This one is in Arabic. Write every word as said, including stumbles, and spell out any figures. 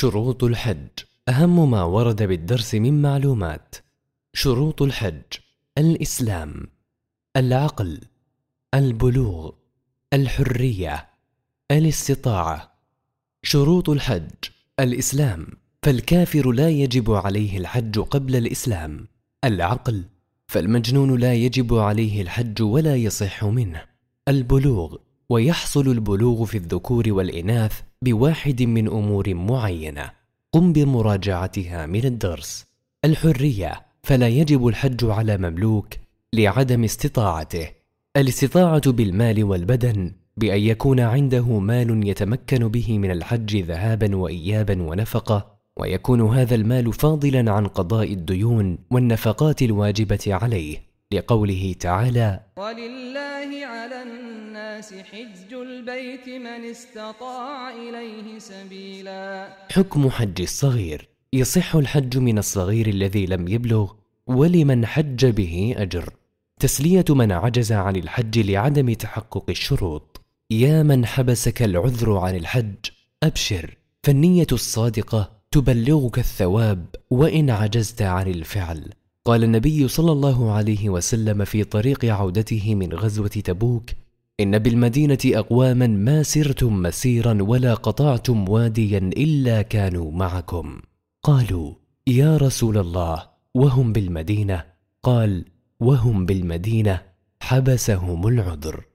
شروط الحج. أهم ما ورد بالدرس من معلومات. شروط الحج: الإسلام، العقل، البلوغ، الحرية، الاستطاعة. شروط الحج: الإسلام، فالكافر لا يجب عليه الحج قبل الإسلام. العقل، فالمجنون لا يجب عليه الحج ولا يصح منه. البلوغ، ويحصل البلوغ في الذكور والإناث بواحد من أمور معينة قم بمراجعتها من الدرس. الحرية، فلا يجب الحج على مملوك لعدم استطاعته. الاستطاعة بالمال والبدن، بأن يكون عنده مال يتمكن به من الحج ذهابا وإيابا ونفقة، ويكون هذا المال فاضلا عن قضاء الديون والنفقات الواجبة عليه، لقوله تعالى: ولله على الناس حج البيت من استطاع إليه سبيلا. حكم حج الصغير: يصح الحج من الصغير الذي لم يبلغ، ولمن حج به أجر. تسلية من عجز عن الحج لعدم تحقق الشروط: يا من حبسك العذر عن الحج أبشر، فالنية الصادقة تبلغك الثواب وإن عجزت عن الفعل. قال النبي صلى الله عليه وسلم في طريق عودته من غزوة تبوك: إن بالمدينة أقواما ما سرتم مسيرا ولا قطعتم واديا إلا كانوا معكم. قالوا: يا رسول الله، وهم بالمدينة؟ قال: وهم بالمدينة حبسهم العذر.